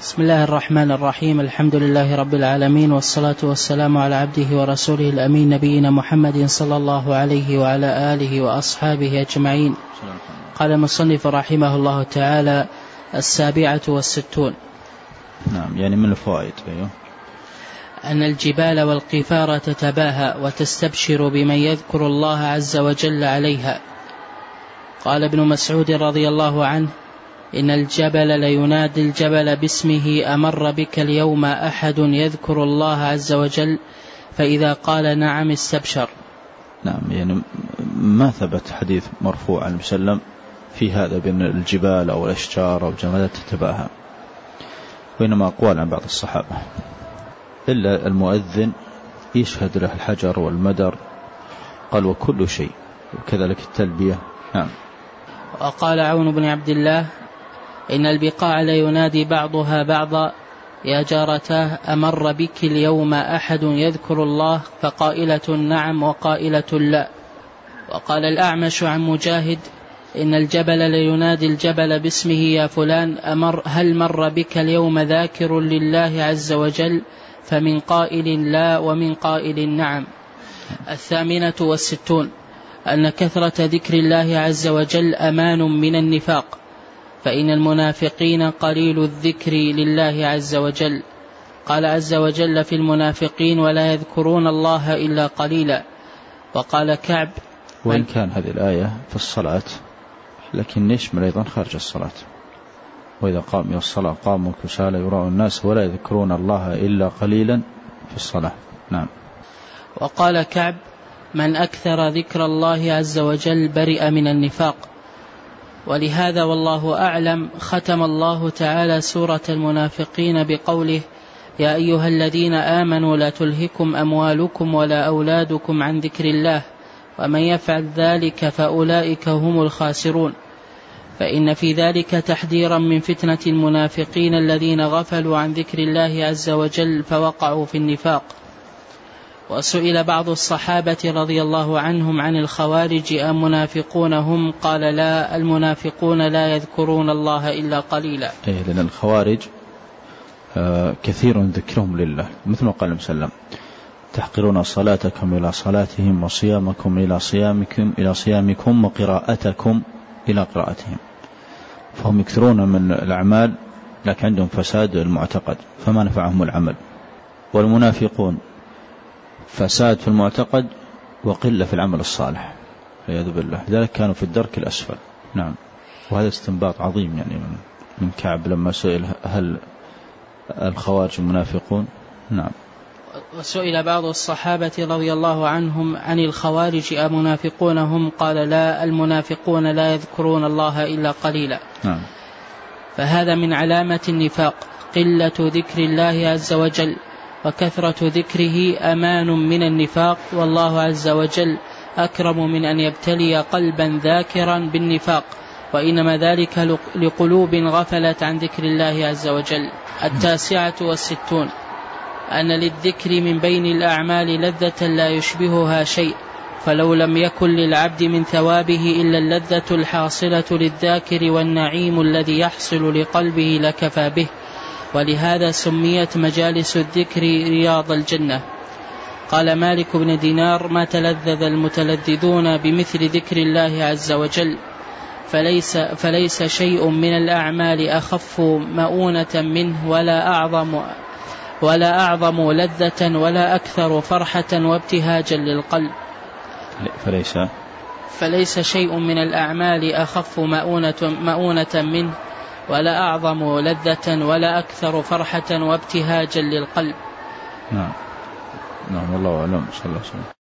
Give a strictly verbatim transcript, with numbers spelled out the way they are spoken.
بسم الله الرحمن الرحيم. الحمد لله رب العالمين، والصلاة والسلام على عبده ورسوله الأمين نبينا محمد صلى الله عليه وعلى آله وأصحابه أجمعين. قال المصنف رحمه الله تعالى: السابعة والستون. نعم، يعني من الفوائد أيوه. أن الجبال والقفار تتباهى وتستبشر بمن يذكر الله عز وجل عليها. قال ابن مسعود رضي الله عنه: إن الجبل لينادي الجبل باسمه: أمر بك اليوم أحد يذكر الله عز وجل؟ فإذا قال نعم استبشر. نعم، يعني ما ثبت حديث مرفوع عن وسلم في هذا بأن الجبال أو الأشجار أو الجمالات تتباهى، وإنما أقوال عن بعض الصحابة، إلا المؤذن يشهد له الحجر والمدر، قال وكل شيء، وكذلك التلبية. نعم. وقال عون بن عبد الله: إن البقاع لينادي بعضها بعضا: يا جارتاه أمر بك اليوم أحد يذكر الله؟ فقائلة نعم وقائلة لا. وقال الأعمش عن مجاهد: إن الجبل لينادي الجبل باسمه: يا فلان أمر هل مر بك اليوم ذاكر لله عز وجل؟ فمن قائل لا ومن قائل نعم. الثامنة والستون. أن كثرة ذكر الله عز وجل أمان من النفاق، فإن المنافقين قليل الذكر لله عز وجل. قال عز وجل في المنافقين: ولا يذكرون الله إلا قليلا. وقال كعب: وإن كان هذه الآية في الصلاة، لكن يشمل أيضا خارج الصلاة. وإذا قام إلى الصلاة قاموا كسالى يراءون الناس ولا يذكرون الله إلا قليلا في الصلاة. نعم. وقال كعب: من أكثر ذكر الله عز وجل برئ من النفاق. ولهذا والله أعلم ختم الله تعالى سورة المنافقين بقوله: يا أيها الذين آمنوا لا تلهكم أموالكم ولا أولادكم عن ذكر الله ومن يفعل ذلك فأولئك هم الخاسرون. فإن في ذلك تحذيرا من فتنة المنافقين الذين غفلوا عن ذكر الله عز وجل فوقعوا في النفاق. وسئل بعض الصحابة رضي الله عنهم عن الخوارج: أم منافقون هم؟ قال لا، المنافقون لا يذكرون الله إلا قليلا. إيه، لأن الخوارج آه كثير ذكرهم لله، مثل ما قال وسلم: تحقرون صلاتكم إلى صلاتهم وصيامكم إلى صيامكم إلى صيامكم وقراءتكم إلى قراءتهم. فهم يكثرون من الأعمال لكن عندهم فساد المعتقد فما نفعهم العمل. والمنافقون فساد في المعتقد وقلة في العمل الصالح والعياذ بالله، لذلك كانوا في الدرك الأسفل. نعم. وهذا استنباط عظيم يعني من, من كعب لما سئل هل الخوارج المنافقون. نعم. وسئل بعض الصحابة رضي الله عنهم عن الخوارج: أمنافقون هم؟ قال لا، المنافقون لا يذكرون الله إلا قليلا. نعم. فهذا من علامة النفاق قلة ذكر الله عز وجل، وكثرة ذكره أمان من النفاق. والله عز وجل أكرم من أن يبتلي قلبا ذاكرا بالنفاق، وإنما ذلك لقلوب غفلت عن ذكر الله عز وجل. التاسعة والستون. أن للذكر من بين الأعمال لذة لا يشبهها شيء، فلو لم يكن للعبد من ثوابه إلا اللذة الحاصلة للذاكر والنعيم الذي يحصل لقلبه لكفى به. ولهذا سميت مجالس الذكر رياض الجنة. قال مالك بن دينار: ما تلذذ المتلذذون بمثل ذكر الله عز وجل، فليس, فليس شيء من الأعمال أخف مؤونة منه ولا أعظم, ولا أعظم لذة ولا أكثر فرحة وابتهاجا للقلب. فليس, فليس شيء من الأعمال أخف مؤونة, مؤونة منه ولا أعظم لذة ولا أكثر فرحة وابتهاجا للقلب. نعم. نعم، والله أعلم. صلى الله عليه وسلم.